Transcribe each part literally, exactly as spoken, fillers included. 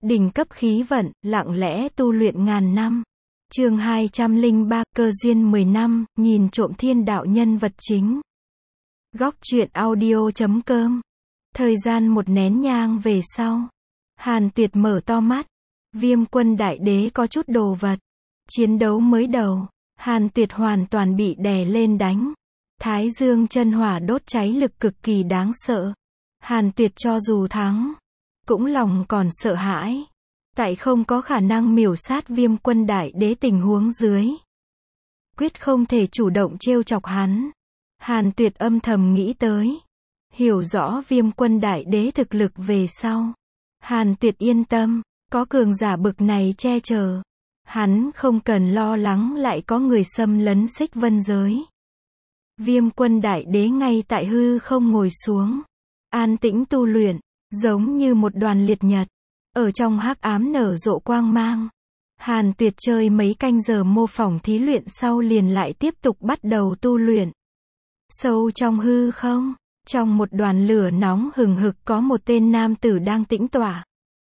Đỉnh cấp khí vận, lặng lẽ tu luyện ngàn năm. Chương hai trăm lẻ ba, cơ duyên mười năm, nhìn trộm thiên đạo nhân vật chính. Góc truyện audio chấm com. Thời gian một nén nhang về sau, Hàn Tuyệt mở to mắt. Viêm quân đại đế có chút đồ vật. Chiến đấu mới đầu, Hàn Tuyệt hoàn toàn bị đè lên đánh. Thái dương chân hỏa đốt cháy lực cực kỳ đáng sợ. Hàn Tuyệt cho dù thắng, cũng lòng còn sợ hãi. Tại không có khả năng miểu sát viêm quân đại đế tình huống dưới, quyết không thể chủ động trêu chọc hắn. Hàn Tuyệt âm thầm nghĩ tới. Hiểu rõ viêm quân đại đế thực lực về sau, Hàn Tuyệt yên tâm, có cường giả bực này che chở. Hắn không cần lo lắng lại có người xâm lấn Xích Vân giới. Viêm quân đại đế ngay tại hư không ngồi xuống, an tĩnh tu luyện, giống như một đoàn liệt nhật, ở trong hắc ám nở rộ quang mang. Hàn Tuyệt chơi mấy canh giờ mô phỏng thí luyện sau liền lại tiếp tục bắt đầu tu luyện. Sâu trong hư không, trong một đoàn lửa nóng hừng hực có một tên nam tử đang tĩnh tọa.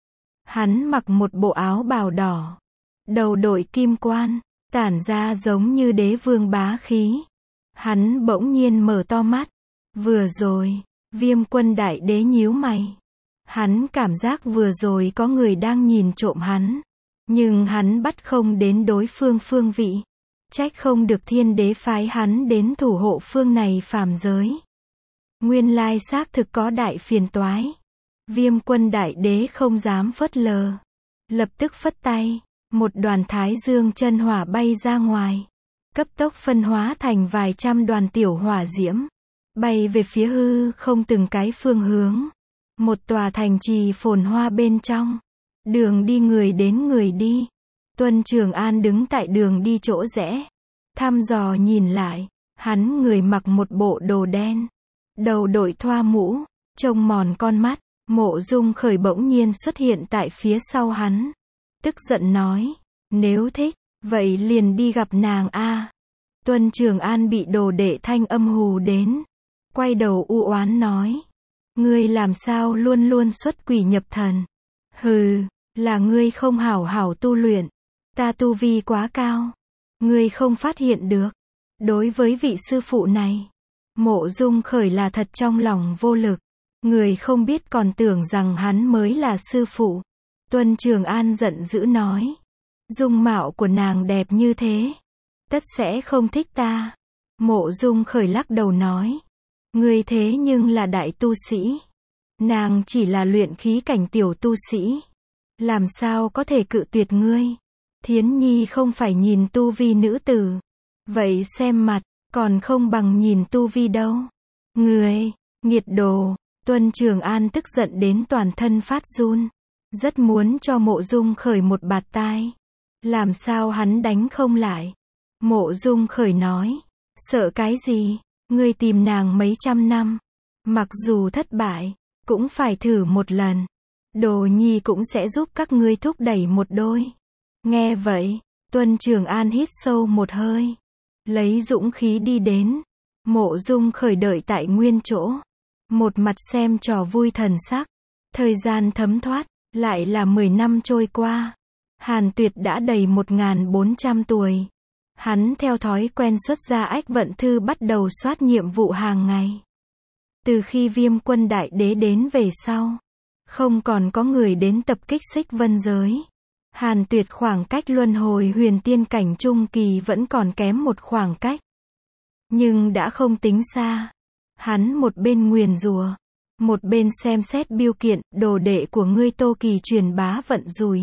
Hắn mặc một bộ áo bào đỏ, đầu đội kim quan, tản ra giống như đế vương bá khí. Hắn bỗng nhiên mở to mắt. Vừa rồi, viêm quân đại đế nhíu mày. Hắn cảm giác vừa rồi có người đang nhìn trộm hắn. Nhưng hắn bắt không đến đối phương phương vị. Trách không được thiên đế phái hắn đến thủ hộ phương này phàm giới. Nguyên lai xác thực có đại phiền toái. Viêm quân đại đế không dám phớt lờ. Lập tức phất tay. Một đoàn thái dương chân hỏa bay ra ngoài. Cấp tốc phân hóa thành vài trăm đoàn tiểu hỏa diễm. Bay về phía hư không từng cái phương hướng. Một tòa thành trì phồn hoa bên trong. Đường đi người đến người đi. Tuân Trường An đứng tại đường đi chỗ rẽ. Thăm dò nhìn lại. Hắn người mặc một bộ đồ đen. Đầu đội thoa mũ. Trông mòn con mắt. Mộ Dung Khởi bỗng nhiên xuất hiện tại phía sau hắn. Tức giận nói. Nếu thích, vậy liền đi gặp nàng a. Tuân Trường An bị đồ đệ thanh âm hù đến. Quay đầu u oán nói. Ngươi làm sao luôn luôn xuất quỷ nhập thần. Hừ, là ngươi không hảo hảo tu luyện. Ta tu vi quá cao. Ngươi không phát hiện được. Đối với vị sư phụ này, Mộ Dung Khởi là thật trong lòng vô lực. Người không biết còn tưởng rằng hắn mới là sư phụ. Tuân Trường An giận dữ nói. Dung mạo của nàng đẹp như thế, tất sẽ không thích ta. Mộ Dung Khởi lắc đầu nói. Ngươi thế nhưng là đại tu sĩ. Nàng chỉ là luyện khí cảnh tiểu tu sĩ. Làm sao có thể cự tuyệt ngươi. Thiến Nhi không phải nhìn tu vi nữ tử. Vậy xem mặt, còn không bằng nhìn tu vi đâu. Ngươi, nghiệt đồ. Tuân Trường An tức giận đến toàn thân phát run. Rất muốn cho Mộ Dung Khởi một bạt tai. Làm sao hắn đánh không lại. Mộ Dung Khởi nói. Sợ cái gì, ngươi tìm nàng mấy trăm năm. Mặc dù thất bại, cũng phải thử một lần. Đồ Nhi cũng sẽ giúp các ngươi thúc đẩy một đôi. Nghe vậy, Tuân Trường An hít sâu một hơi. Lấy dũng khí đi đến. Mộ Dung Khởi đợi tại nguyên chỗ. Một mặt xem trò vui thần sắc. Thời gian thấm thoát, lại là mười năm trôi qua. Hàn Tuyệt đã đầy một nghìn bốn trăm tuổi. Hắn theo thói quen xuất ra ách vận thư bắt đầu soát nhiệm vụ hàng ngày. Từ khi viêm quân đại đế đến về sau, không còn có người đến tập kích Xích Vân giới. Hàn Tuyệt khoảng cách luân hồi huyền tiên cảnh trung kỳ vẫn còn kém một khoảng cách. Nhưng đã không tính xa. Hắn một bên nguyền rủa, một bên xem xét biêu kiện, đồ đệ của ngươi Tô Kỳ truyền bá vận rủi.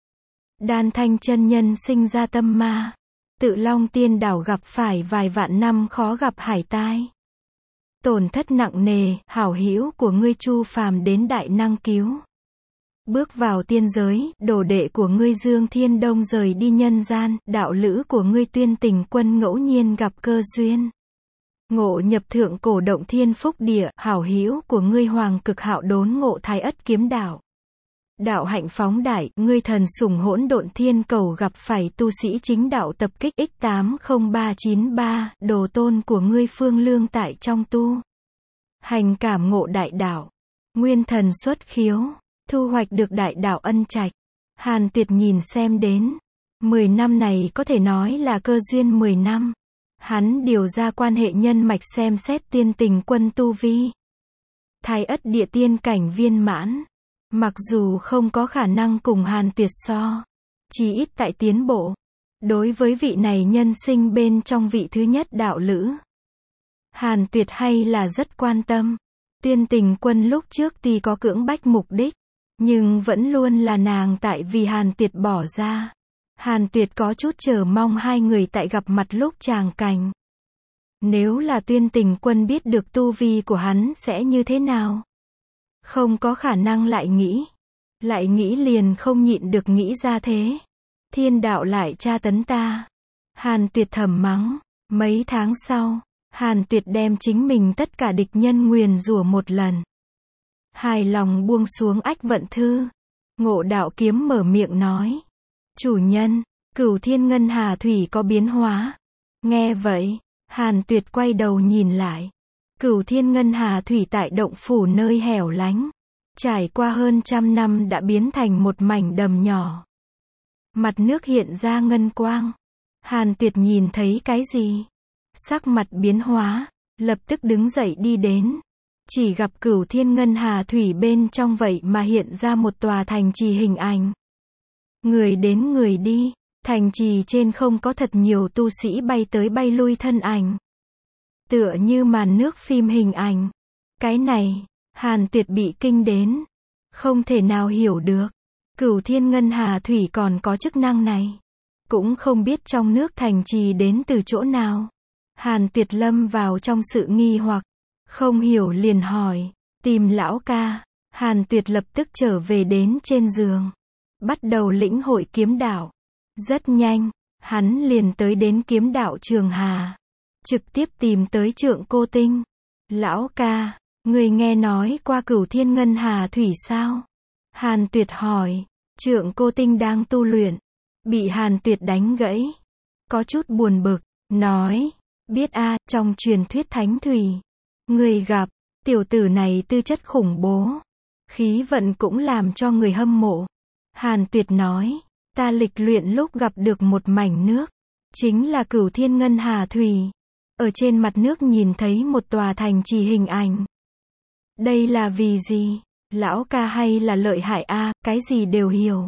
Đan Thanh chân nhân sinh ra tâm ma. Tự Long Tiên đảo gặp phải vài vạn năm khó gặp hải tai. Tổn thất nặng nề, hảo hữu của ngươi Chu Phàm đến đại năng cứu. Bước vào tiên giới, đồ đệ của ngươi Dương Thiên Đông rời đi nhân gian, đạo lữ của ngươi Tuyên Tình Quân ngẫu nhiên gặp cơ duyên. Ngộ nhập thượng cổ động thiên phúc địa, hảo hữu của ngươi Hoàng Cực Hạo đốn ngộ Thái Ất kiếm đạo. Đạo hạnh phóng đại, ngươi thần sủng hỗn độn thiên cầu gặp phải tu sĩ chính đạo tập kích x tám không ba chín ba, đồ tôn của ngươi Phương Lương tại trong tu hành cảm ngộ đại đạo. Nguyên thần xuất khiếu, thu hoạch được đại đạo ân trạch. Hàn Tuyệt nhìn xem đến. mười năm này có thể nói là cơ duyên mười năm. Hắn điều ra quan hệ nhân mạch xem xét tiên tình quân tu vi. Thái ất địa tiên cảnh viên mãn. Mặc dù không có khả năng cùng Hàn Tuyệt so, chỉ ít tại tiến bộ. Đối với vị này nhân sinh bên trong vị thứ nhất đạo lữ, Hàn Tuyệt hay là rất quan tâm. Tuyên tình quân lúc trước tuy có cưỡng bách mục đích, nhưng vẫn luôn là nàng tại vì Hàn Tuyệt bỏ ra. Hàn Tuyệt có chút chờ mong hai người tại gặp mặt lúc tràng cảnh. Nếu là tuyên tình quân biết được tu vi của hắn sẽ như thế nào? Không có khả năng lại nghĩ. Lại nghĩ liền không nhịn được nghĩ ra thế. Thiên đạo lại tra tấn ta. Hàn Tuyệt thầm mắng. Mấy tháng sau, Hàn Tuyệt đem chính mình tất cả địch nhân nguyền rủa một lần. Hài lòng buông xuống ách vận thư. Ngộ Đạo Kiếm mở miệng nói. Chủ nhân, Cửu Thiên Ngân Hà Thủy có biến hóa. Nghe vậy, Hàn Tuyệt quay đầu nhìn lại. Cửu Thiên Ngân Hà Thủy tại động phủ nơi hẻo lánh, trải qua hơn trăm năm đã biến thành một mảnh đầm nhỏ. Mặt nước hiện ra ngân quang. Hàn Tuyệt nhìn thấy cái gì? Sắc mặt biến hóa, lập tức đứng dậy đi đến. Chỉ gặp Cửu Thiên Ngân Hà Thủy bên trong vậy mà hiện ra một tòa thành trì hình ảnh. Người đến người đi, thành trì trên không có thật nhiều tu sĩ bay tới bay lui thân ảnh. Tựa như màn nước phim hình ảnh. Cái này, Hàn Tuyệt bị kinh đến. Không thể nào hiểu được. Cửu Thiên Ngân Hà Thủy còn có chức năng này. Cũng không biết trong nước thành trì đến từ chỗ nào. Hàn Tuyệt lâm vào trong sự nghi hoặc. Không hiểu liền hỏi. Tìm lão ca. Hàn Tuyệt lập tức trở về đến trên giường. Bắt đầu lĩnh hội kiếm đạo. Rất nhanh, hắn liền tới đến kiếm đạo Trường Hà. Trực tiếp tìm tới Trượng Cô Tinh. Lão ca, người nghe nói qua Cửu Thiên Ngân Hà Thủy sao? Hàn Tuyệt hỏi. Trượng Cô Tinh đang tu luyện. Bị Hàn Tuyệt đánh gãy. Có chút buồn bực. Nói. Biết a, trong truyền thuyết Thánh Thủy. Người gặp. Tiểu tử này tư chất khủng bố. Khí vận cũng làm cho người hâm mộ. Hàn Tuyệt nói. Ta lịch luyện lúc gặp được một mảnh nước. Chính là Cửu Thiên Ngân Hà Thủy. Ở trên mặt nước nhìn thấy một tòa thành trì hình ảnh. Đây là vì gì? Lão ca hay là lợi hại a, cái gì đều hiểu.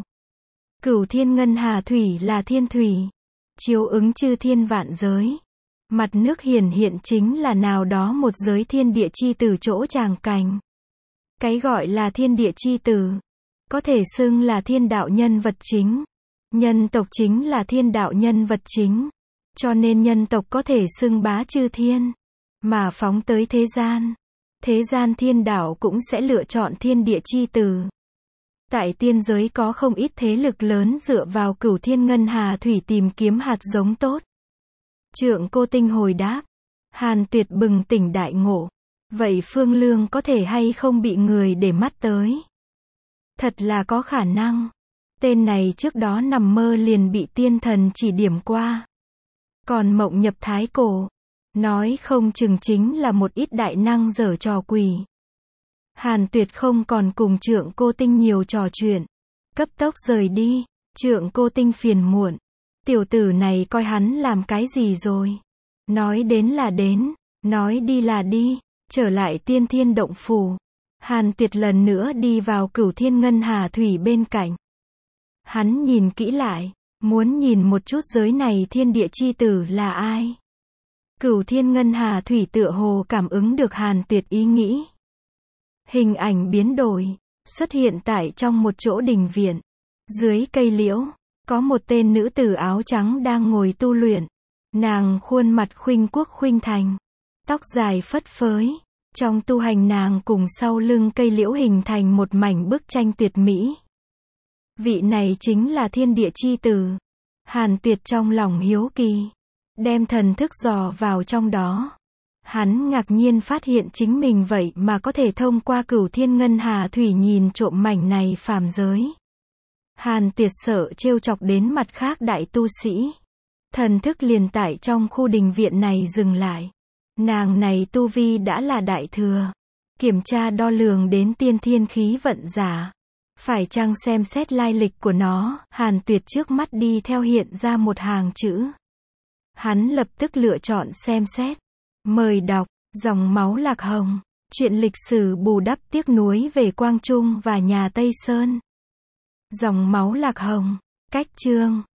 Cửu Thiên Ngân Hà Thủy là thiên thủy. Chiếu ứng chư thiên vạn giới. Mặt nước hiển hiện chính là nào đó một giới thiên địa chi tử chỗ tràng cảnh. Cái gọi là thiên địa chi tử. Có thể xưng là thiên đạo nhân vật chính. Nhân tộc chính là thiên đạo nhân vật chính. Cho nên nhân tộc có thể xưng bá chư thiên. Mà phóng tới thế gian. Thế gian thiên đạo cũng sẽ lựa chọn thiên địa chi tử. Tại tiên giới có không ít thế lực lớn dựa vào Cửu Thiên Ngân Hà Thủy tìm kiếm hạt giống tốt. Trượng Cô Tinh hồi đáp. Hàn Tuyệt bừng tỉnh đại ngộ. Vậy Phương Lương có thể hay không bị người để mắt tới? Thật là có khả năng. Tên này trước đó nằm mơ liền bị tiên thần chỉ điểm qua. Còn mộng nhập thái cổ. Nói không chừng chính là một ít đại năng giở trò quỷ. Hàn Tuyệt không còn cùng Trượng Cô Tinh nhiều trò chuyện. Cấp tốc rời đi. Trượng Cô Tinh phiền muộn. Tiểu tử này coi hắn làm cái gì rồi? Nói đến là đến. Nói đi là đi. Trở lại tiên thiên động phủ. Hàn Tuyệt lần nữa đi vào Cửu Thiên Ngân Hà Thủy bên cạnh. Hắn nhìn kỹ lại. Muốn nhìn một chút giới này thiên địa chi tử là ai? Cửu Thiên Ngân Hà Thủy tựa hồ cảm ứng được Hàn Tuyệt ý nghĩ. Hình ảnh biến đổi, xuất hiện tại trong một chỗ đình viện. Dưới cây liễu, có một tên nữ tử áo trắng đang ngồi tu luyện. Nàng khuôn mặt khuynh quốc khuynh thành, tóc dài phất phới. Trong tu hành nàng cùng sau lưng cây liễu hình thành một mảnh bức tranh tuyệt mỹ. Vị này chính là thiên địa chi tử. Hàn Tuyệt trong lòng hiếu kỳ, đem thần thức dò vào trong đó. Hắn ngạc nhiên phát hiện chính mình vậy mà có thể thông qua Cửu Thiên Ngân Hà Thủy nhìn trộm mảnh này phàm giới. Hàn Tuyệt sợ trêu chọc đến mặt khác đại tu sĩ. Thần thức liền tại trong khu đình viện này dừng lại. Nàng này tu vi đã là đại thừa. Kiểm tra đo lường đến tiên thiên khí vận giả. Phải chăng xem xét lai lịch của nó, Hàn Tuyệt trước mắt đi theo hiện ra một hàng chữ. Hắn lập tức lựa chọn xem xét. Mời đọc, Dòng máu Lạc Hồng. Chuyện lịch sử bù đắp tiếc nuối về Quang Trung và nhà Tây Sơn. Dòng máu Lạc Hồng. Cách chương.